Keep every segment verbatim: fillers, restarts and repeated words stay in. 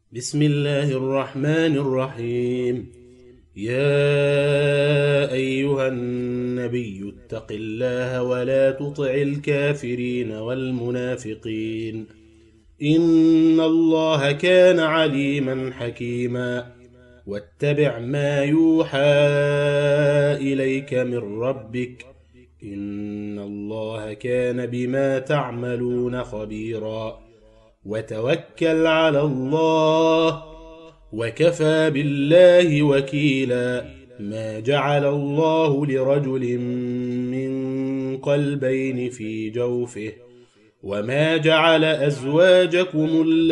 بسم الله الرحمن الرحيم. يا أيها النبي اتق الله ولا تطع الكافرين والمنافقين، إن الله كان عليما حكيما. واتبع ما يوحى إليك من ربك، إن الله كان بما تعملون خبيرا. وتوكل على الله وكفى بالله وكيلا. ما جعل الله لرجل من قلبين في جوفه، وما جعل أزواجكم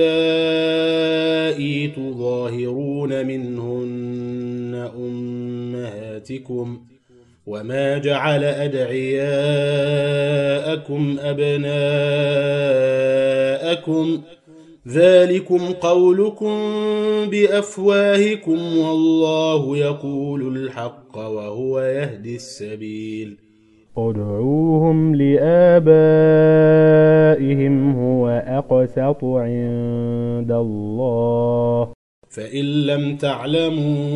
اللائي تظاهرون منهن أمهاتكم، وما جعل أدعياءكم أبناءكم، ذلكم قولكم بأفواهكم، والله يقول الحق وهو يهدي السبيل. ادعوهم لآبائهم هو أقسط عند الله، فإن لم تعلموا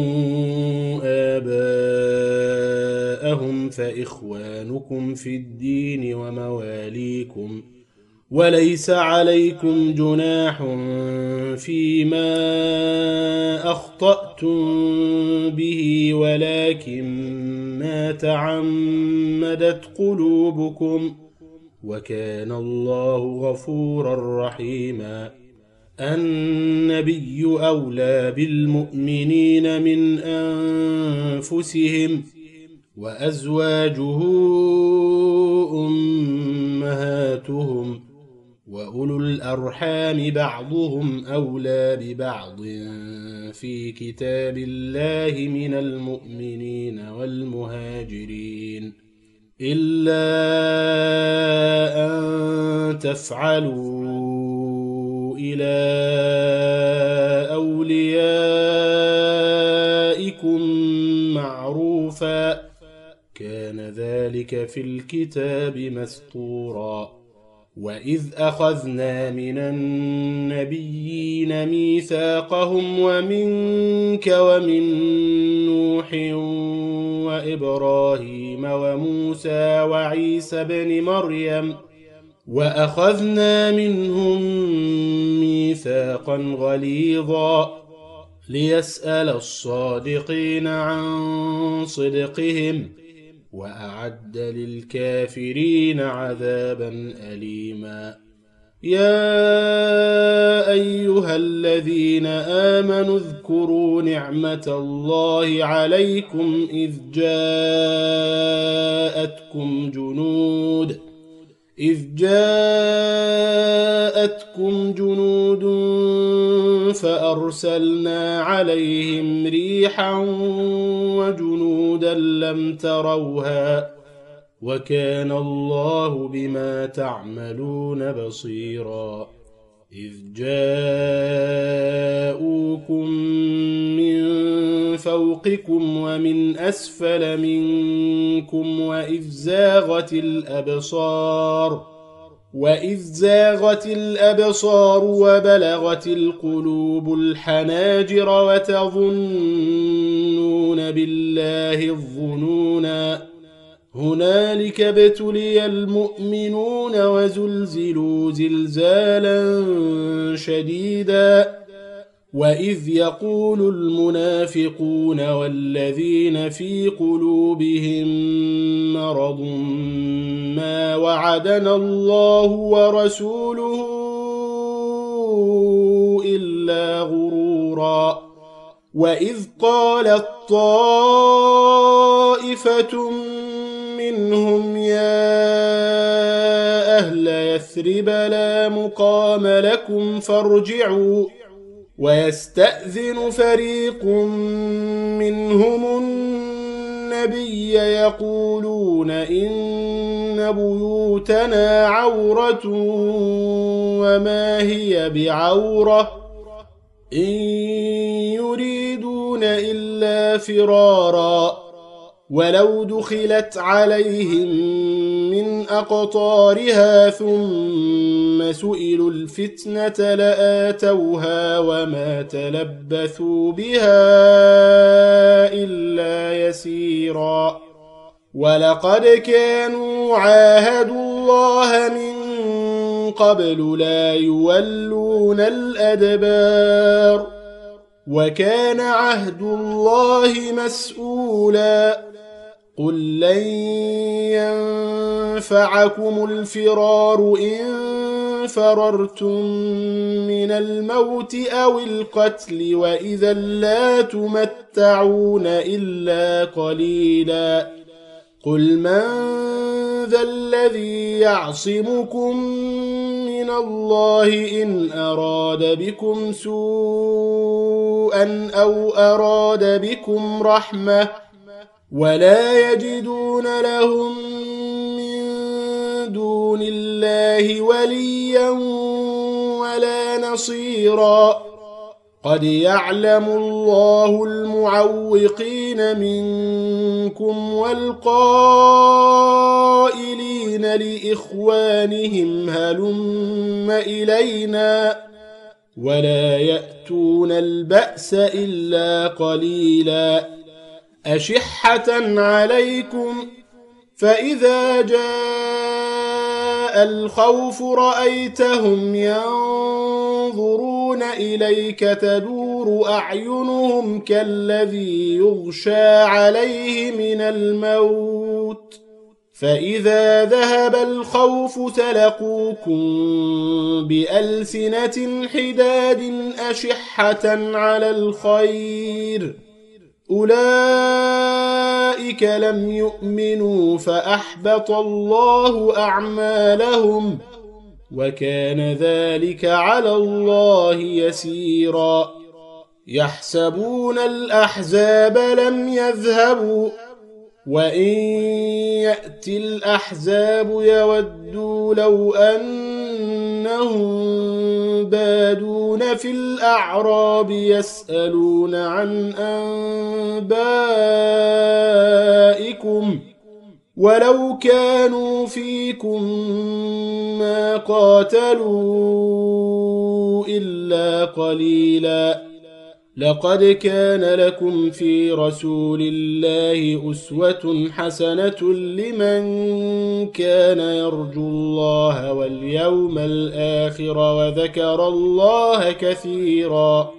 آباءهم فإخوانكم في الدين ومواليكم، وليس عليكم جناح فيما أخطأتم به، ولكن ما تعمدت قلوبكم، وكان الله غفورا رحيما. النبي أولى بالمؤمنين من أنفسهم، وأزواجه أمهاتهم، وأولو الأرحام بعضهم أولى ببعض في كتاب الله من المؤمنين والمهاجرين، إلا أن تفعلوا إلى أوليائكم معروفا، كان ذلك في الكتاب مسطورا. وإذ أخذنا من النبيين ميثاقهم ومنك ومن نوح وإبراهيم وموسى وعيسى بن مريم، وأخذنا منهم ميثاقا غليظا، ليسأل الصادقين عن صدقهم، وأعد للكافرين عذابا أليما. يا أيها الذين آمنوا اذكروا نعمة الله عليكم إذ جاءتكم جنود إذ جاءتكم جنود فأرسلنا عليهم ريحا وجنودا لم تروها، وكان الله بما تعملون بصيرا. إذ جاءوكم من فوقكم ومن أسفل منكم، وإذ زاغت الأبصار وإذ زاغت الأبصار وبلغت القلوب الحناجر، وتظنون بالله الظنونا. هنالك ابتلي المؤمنون وزلزلوا زلزالا شديدا. وإذ يقول المنافقون والذين في قلوبهم مرض ما وعدنا الله ورسوله إلا غرورا. وإذ قالت طائفة منهم يا أهل يثرب لا مقام لكم فارجعوا، ويستأذن فريق منهم النبي يقولون إن بيوتنا عورة وما هي بعورة، إن يريدون إلا فرارا، ولو دخلت عليهم من أقطارها ثم سئلوا الفتنة لآتوها وما تلبثوا بها إلا يسيرا ولقد كانوا عاهدوا الله من قبل لا يولون الأدبار وكان عهد الله مسؤولا قل لن ينفعكم الفرار إن فررتم من الموت أو القتل وإذا لا تمتعون إلا قليلا قل من ذا الذي يعصمكم من الله إن أراد بكم سوءا أو أراد بكم رحمة ولا يجدون لهم من دون الله وليا ولا نصيرا قد يعلم الله المعوقين منكم والقائلين لإخوانهم هلم إلينا ولا يأتون البأس إلا قليلا أشحة عليكم فإذا جاء الخوف رأيتهم ينظرون إليك تدور أعينهم كالذي يغشى عليه من الموت فإذا ذهب الخوف سلقوكم بألسنة حداد أشحة على الخير أولئك لم يؤمنوا فأحبط الله أعمالهم وكان ذلك على الله يسيرا يحسبون الأحزاب لم يذهبوا وإن يأتي الأحزاب يودوا لو أنهم بادون في الأعراب يسألون عن أنبائكم ولو كانوا فيكم ما قاتلوا إلا قليلا لقد كان لكم في رسول الله أسوة حسنة لمن كان يرجو الله واليوم الآخر وذكر الله كثيرا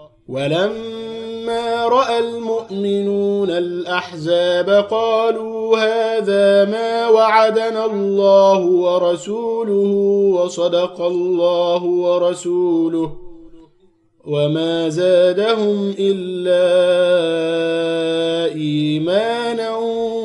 ولما رأى المؤمنون الأحزاب قالوا هذا ما وعدنا الله ورسوله وصدق الله ورسوله وما زادهم إلا إيمانا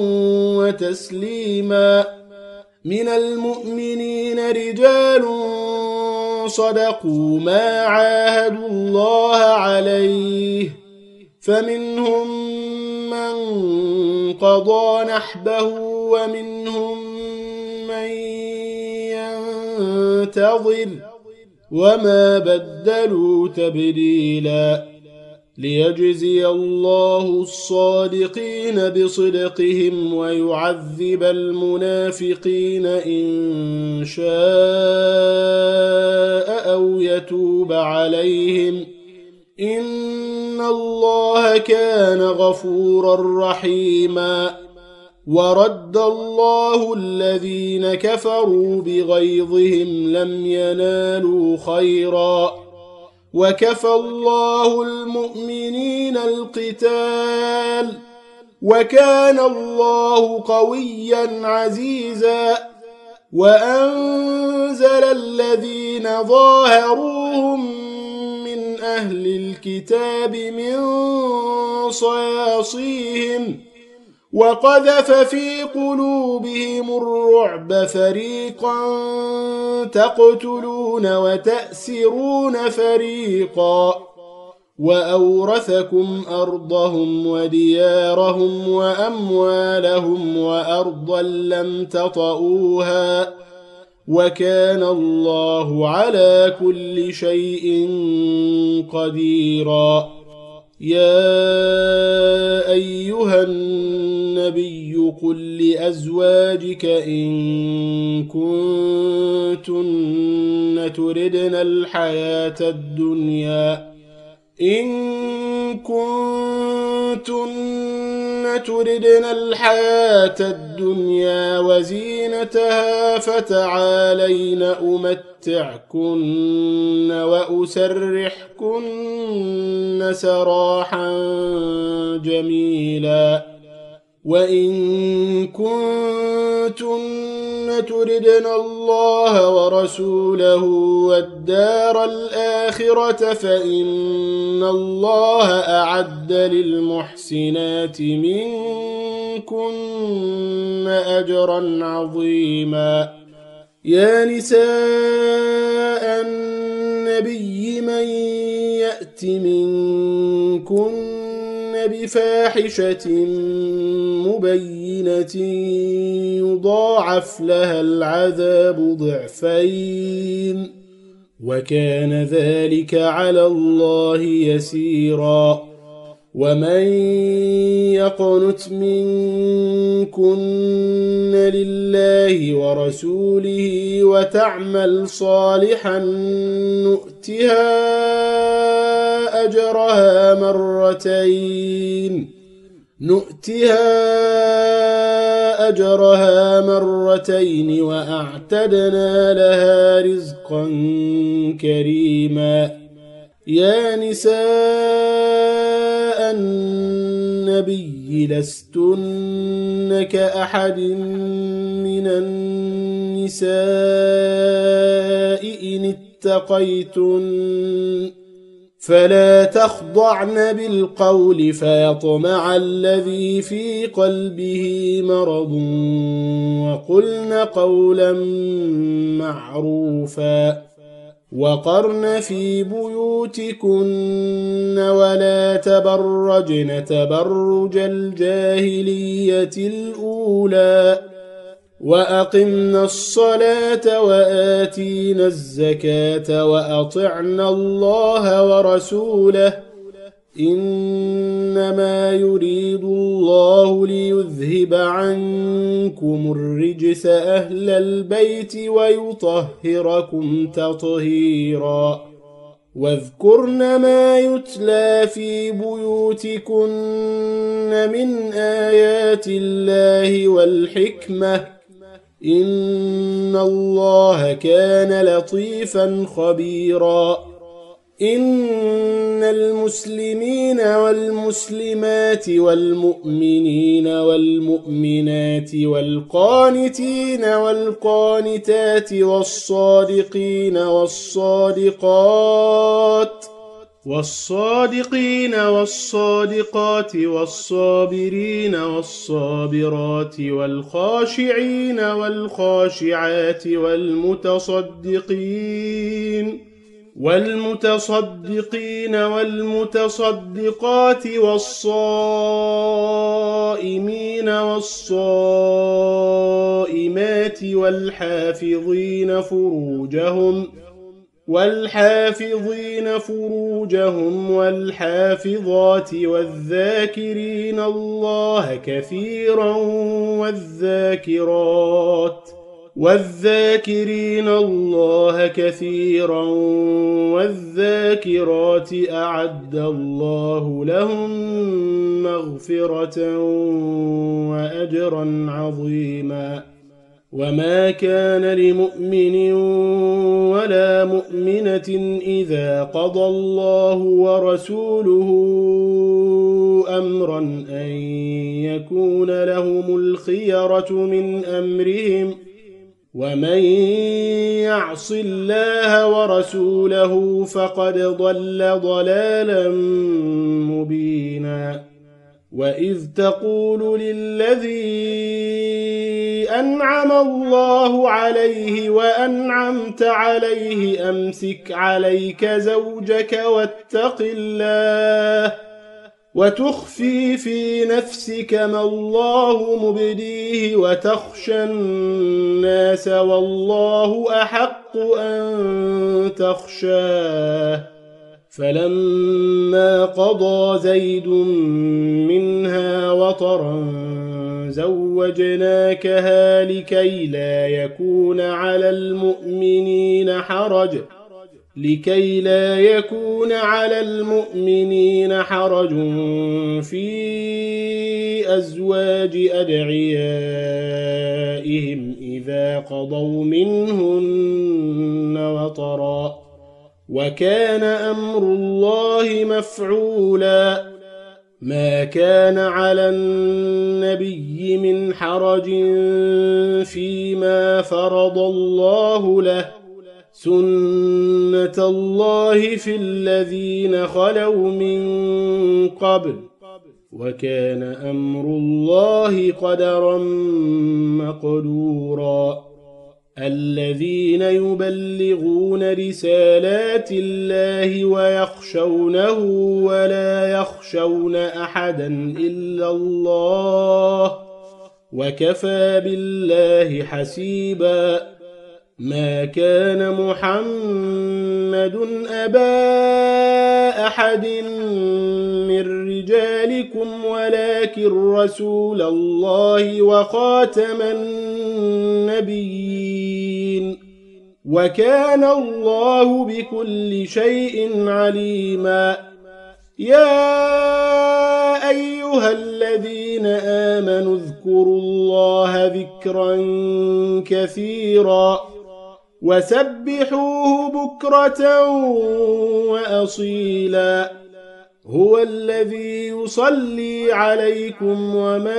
وتسليما من المؤمنين رجال صدقوا ما عاهدوا الله عليه فمنهم من قضى نحبه ومنهم من ينتظر وما بدلوا تبديلا ليجزي الله الصادقين بصدقهم ويعذب المنافقين إن شاء أو يتوب عليهم إن الله كان غفورا رحيما ورد الله الذين كفروا بغيظهم لم ينالوا خيرا وكفى الله المؤمنين القتال وكان الله قويا عزيزا وأنزل الذين ظاهروهم من أهل الكتاب من صياصيهم وقذف في قلوبهم الرعب فريقا تقتلون وتأسرون فريقا وأورثكم أرضهم وديارهم وأموالهم وأرضا لم تطئوها وكان الله على كل شيء قديرا يا أيها النبي قل لأزواجك إن كنتن تردن الحياة الدنيا إن كنتن تردن الحياة الدنيا وزينتها فتعالين أمتعكن وأسرحكن سراحا جميلا وإن كنتن تردن الله ورسوله والدار الآخرة فإن الله أعد للمحسنات منكن أجرا عظيما يا نساء النبي من يأت منكن بفاحشة مبينة يضاعف لها العذاب ضعفين وكان ذلك على الله يسيرا ومن يقنت منكن لله ورسوله وتعمل صالحا نؤتها أجرها مرتين نؤتها أجرها مرتين وأعتدنا لها رزقا كريما يا نساء النبي لستن كأحد من النساء إن اتقيتن فلا تخضعن بالقول فيطمع الذي في قلبه مرض وقلن قولا معروفا وقرن في بيوتكن ولا تبرجن تبرج الجاهلية الأولى وأقمنا الصلاة وآتينا الزكاة وأطعنا الله ورسوله إنما يريد الله ليذهب عنكم الرجس أهل البيت ويطهركم تطهيرا واذكرن ما يتلى في بيوتكن من آيات الله والحكمة إن الله كان لطيفا خبيرا إن المسلمين والمسلمات والمؤمنين والمؤمنات والقانتين والقانتات والصادقين والصادقات والصادقين والصادقات والصابرين والصابرات والخاشعين والخاشعات والمتصدقين والمتصدقين والمتصدقات والصائمين والصائمات والحافظين فروجهم والحافظين فروجهم والحافظات والذاكرين الله كثيرا والذاكرات والذاكرين الله كثيرا والذاكرات أعد الله لهم مغفرة وأجرا عظيما وما كان لمؤمن ولا مؤمنة إذا قضى الله ورسوله أمرا أن يكون لهم الخيرة من أمرهم ومن يعص الله ورسوله فقد ضل ضلالا مبينا وإذ تقول للذي أنعم الله عليه وأنعمت عليه أمسك عليك زوجك واتق الله وتخفي في نفسك ما الله مبديه وتخشى الناس والله أحق أن تخشاه فلما قضى زيد منها وطرا زوجناكها لكي لا يكون على المؤمنين حرج لكي لا يكون على المؤمنين حرج في أزواج أدعيائهم إذا قضوا منهن وطرا وكان أمر الله مفعولا ما كان على النبي من حرج فيما فرض الله له سنة الله في الذين خلوا من قبل وكان أمر الله قدرا مقدورا الذين يبلغون رسالات الله ويخشونه ولا يخشون أحدا إلا الله وكفى بالله حسيبا ما كان محمد أبا أحد من رجالكم ولكن رسول الله وخاتم النبيين وكان الله بكل شيء عليما يا أيها الذين آمنوا اذكروا الله ذكرا كثيرا وسبحوه بكرة وأصيلا هو الذي يصلي عليكم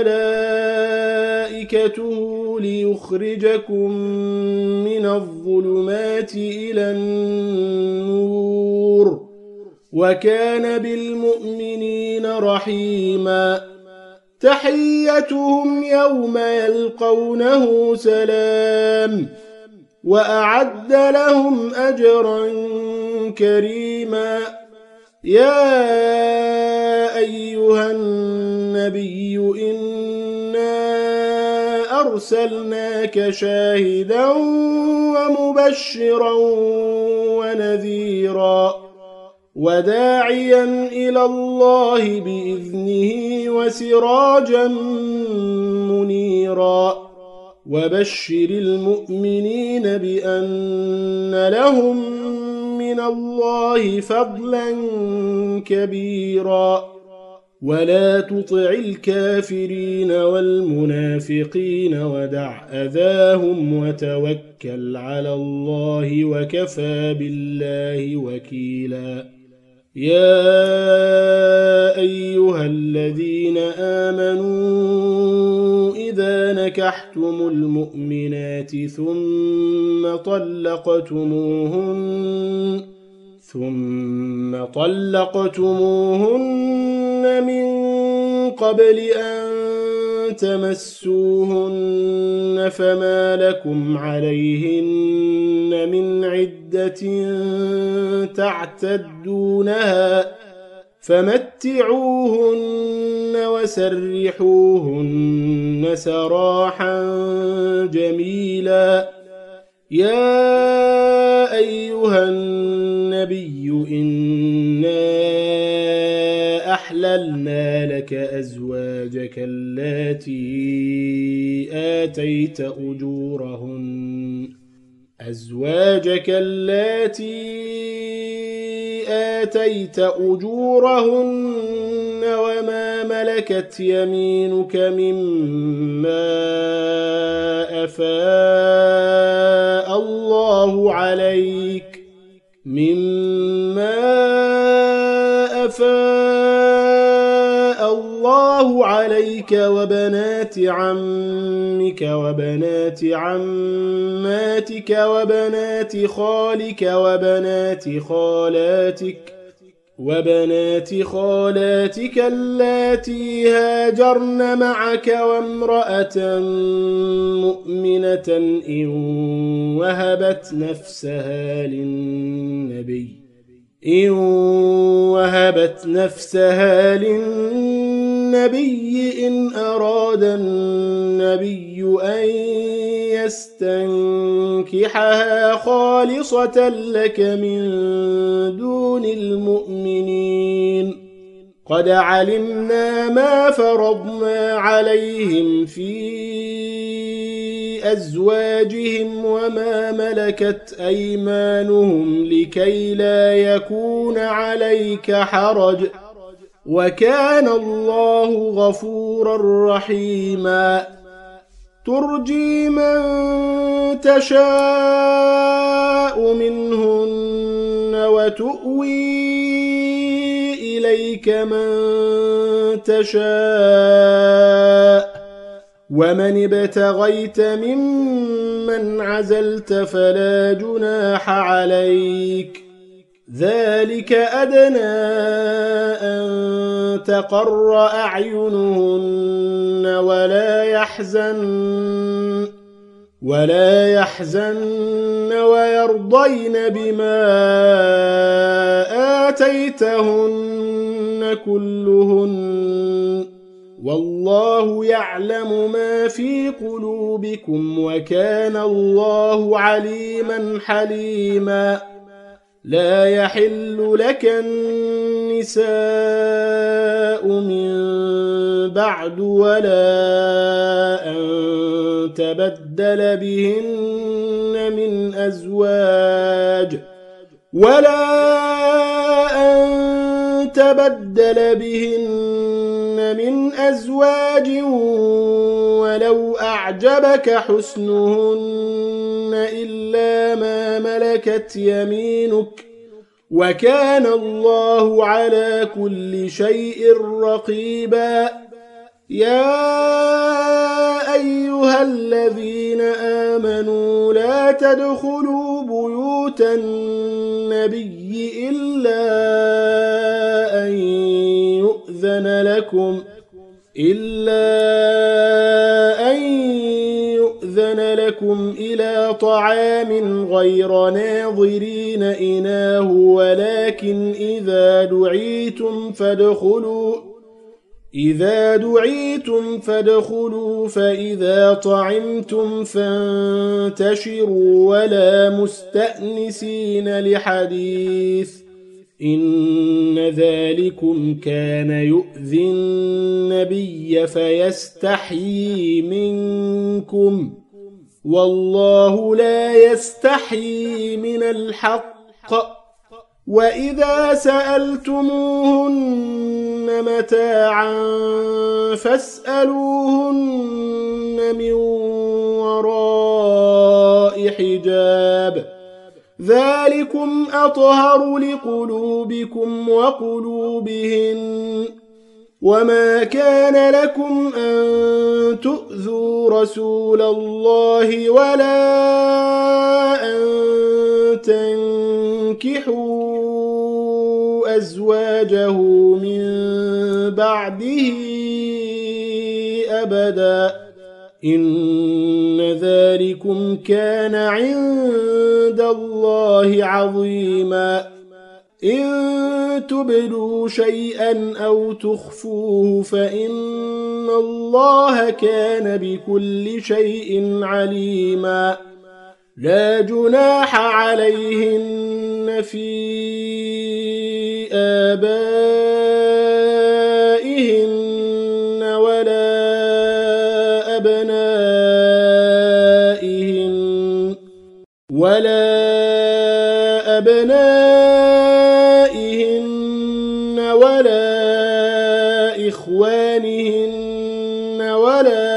وملائكته ليخرجكم من الظلمات إلى النور وكان بالمؤمنين رحيما تحيتهم يوم يلقونه سلام وأعد لهم أجرا كريما يا أيها النبي إنا أرسلناك شاهدا ومبشرا ونذيرا وداعيا إلى الله بإذنه وسراجا منيرا وبشر المؤمنين بأن لهم من الله فضلا كبيرا ولا تطع الكافرين والمنافقين ودع أذاهم وتوكل على الله وكفى بالله وكيلا يا أيها الذين آمنوا إذا نكحتم المؤمنات ثم طلقتموهن ثم طلقتموهن من قبل أن تمسوهن فما لكم عليهن من عدة تعتدونها فمتعوهن وسرحوهن سراحا جميلا يا أيها النبي إنا أحللنا لك أزواجك اللاتي آتيت أجورهن أزواجك اللاتي آتيت أجورهن وما ملكت يمينك مما أفاء الله عليك مما أفاء الله عليك وبنات عمك وبنات عماتك وبنات خالك وبنات خالاتك وبنات خالاتك اللاتي هاجرن معك وامرأة مؤمنة إن وهبت نفسها للنبي إن وهبت نفسها للنبي إن أراد النبي أن يستنكحها خالصة لك من دون المؤمنين قد علمنا ما فرضنا عليهم في أزواجهم وما ملكت أيمانهم لكي لا يكون عليك حرج وكان الله غفورا رحيما ترجي من تشاء منهن وتؤوي إليك من تشاء ومن ابتغيت ممن عزلت فلا جناح عليك ذلك أدنى أن تقر أعينهن ولا يحزن ولا يحزن ويرضين بما آتيتهن كلهن والله يعلم ما في قلوبكم وكان الله عليما حليما لا يحل لك النساء من بعد ولا أن تبدل بهن من أزواج ولا أن تبدل بهن من أزواج ولو أعجبك حسنهن إلا ما ملكت يمينك وكان الله على كل شيء رقيبا يا أيها الذين آمنوا لا تدخلوا بيوت النبي إلا أن يؤذن لكم إلا أن يؤذن لكم إلى طعام غير ناظرين إناه ولكن إذا دعيتم فادخلوا إذا دعيتم فادخلوا فإذا طعمتم فانتشروا ولا مستأنسين لحديث إن ذلكم كان يؤذي النبي فيستحيي منكم والله لا يستحيي من الحق وإذا سألتموهن متاعا فاسألوهن من وراء حجاب ذلكم أطهر لقلوبكم وقلوبهن وما كان لكم أن تؤذوا رسول الله ولا أن تنكحوا أزواجه من بعده أبدا إن ذلكم كان عند الله عظيما إن تبدوا شيئا أو تخفوه فإن الله كان بكل شيء عليما لا جناح عليهن في آبائهن ولا أبنائهن ولا أبنائهن ولا إخوانهن ولا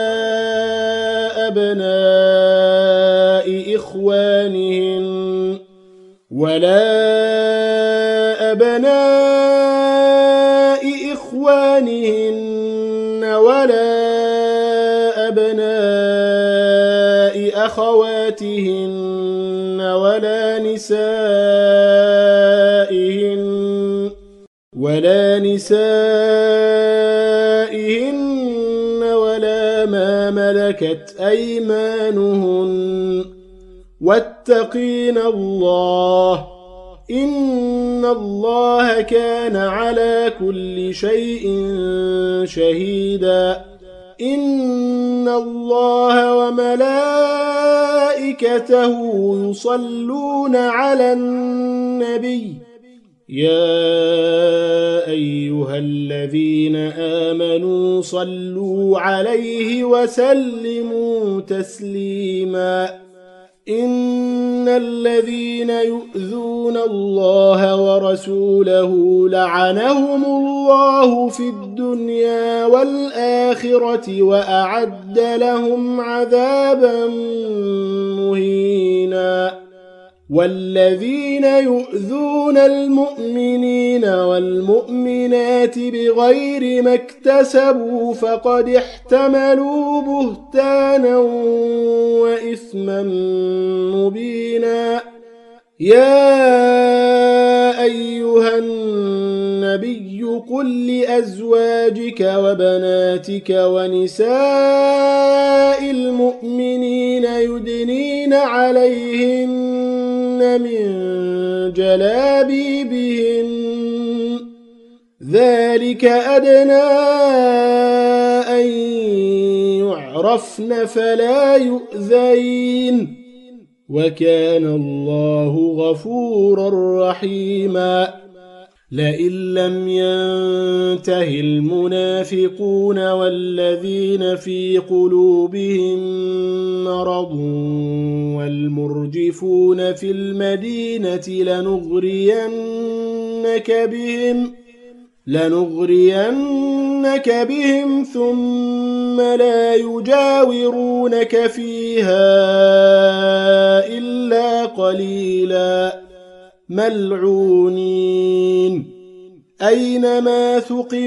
أبناء إخوانهن ولا أبناء إخوانهن ولا أبناء أخواتهن ولا نسائهن ولا نسائهن ولا ما ملكت أيمانهن واتقين الله إن الله كان على كل شيء شهيدا إن الله وملائكته يصلون على النبي يا أيها أيها الذين آمنوا صلوا عليه وسلموا تسليما إن الذين يؤذون الله ورسوله لعنهم الله في الدنيا والآخرة وأعد لهم عذابا مهينا والذين يؤذون المؤمنين والمؤمنات بغير ما اكتسبوا فقد احتملوا بهتانا وإثما مبينا يا أيها النبي قل لأزواجك وبناتك ونساء المؤمنين يدنين عليهن من جلابيبهن ذلك أدنى أن يعرفن فلا يؤذين وكان الله غفورا رحيما لئن لم ينته المنافقون والذين في قلوبهم مرض والمرجفون في المدينة لنغرينك بهم لنغرينك بهم ثم لا يجاورونك فيها إلا قليلا ملعونين أينما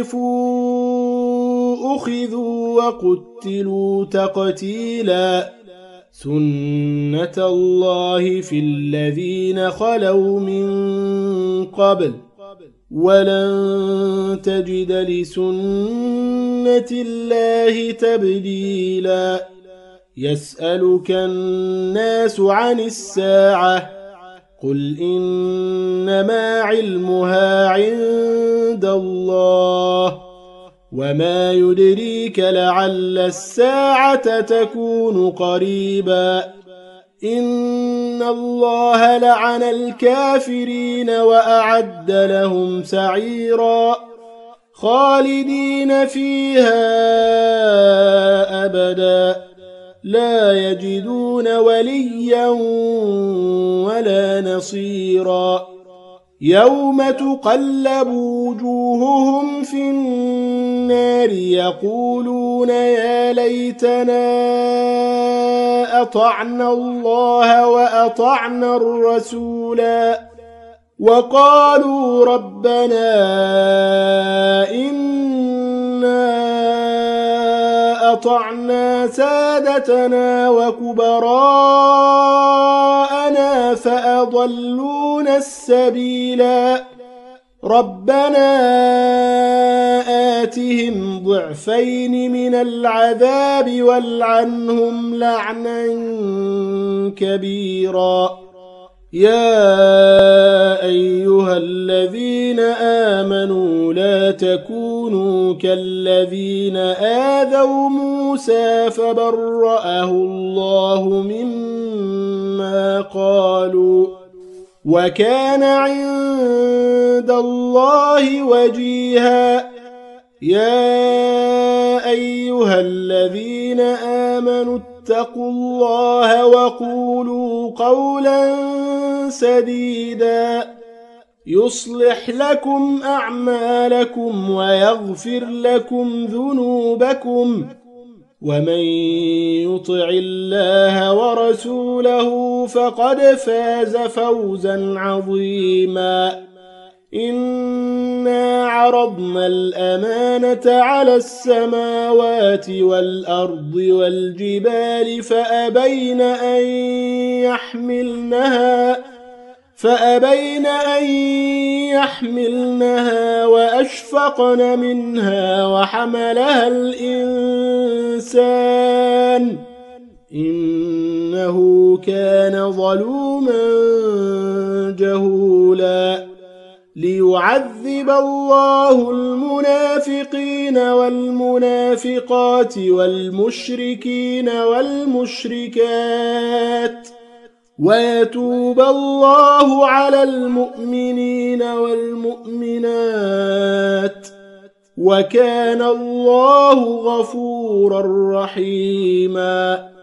ثقفوا أخذوا وقتلوا تقتيلا سنة الله في الذين خلوا من قبل ولن تجد لسنة الله تبديلا يسألك الناس عن الساعة قل إنما علمها عند الله وما يدريك لعل الساعة تكون قريبا إن الله لعن الكافرين وأعد لهم سعيرا خالدين فيها أبدا لا يجدون وليا ولا نصيرا يوم تقلب وجوههم في النار يقولون يا ليتنا أطعنا الله وأطعنا الرسولا وقالوا ربنا إنا أطعنا سادتنا وكبراءنا فأضلونا السبيلا ربنا آتهم ضعفين من العذاب والعنهم لعنا كبيرا يا أيها الذين آمنوا لا تكونوا كالذين آذوا موسى فبرأه الله مما قالوا وكان عند الله وجيها يا أيها الذين آمنوا اتقوا الله وقولوا قولا سديدا يصلح لكم أعمالكم ويغفر لكم ذنوبكم ومن يطع الله ورسوله فقد فاز فوزا عظيما إنا عرضنا الأمانة على السماوات والأرض والجبال فأبين أن يحملنها فأبين أن يحملنها وأشفقن منها وحملها الإنسان إنه كان ظلوما جهولا ليعذب الله المنافقين والمنافقات والمشركين والمشركات ويتوب الله على المؤمنين والمؤمنات وكان الله غفورا رحيما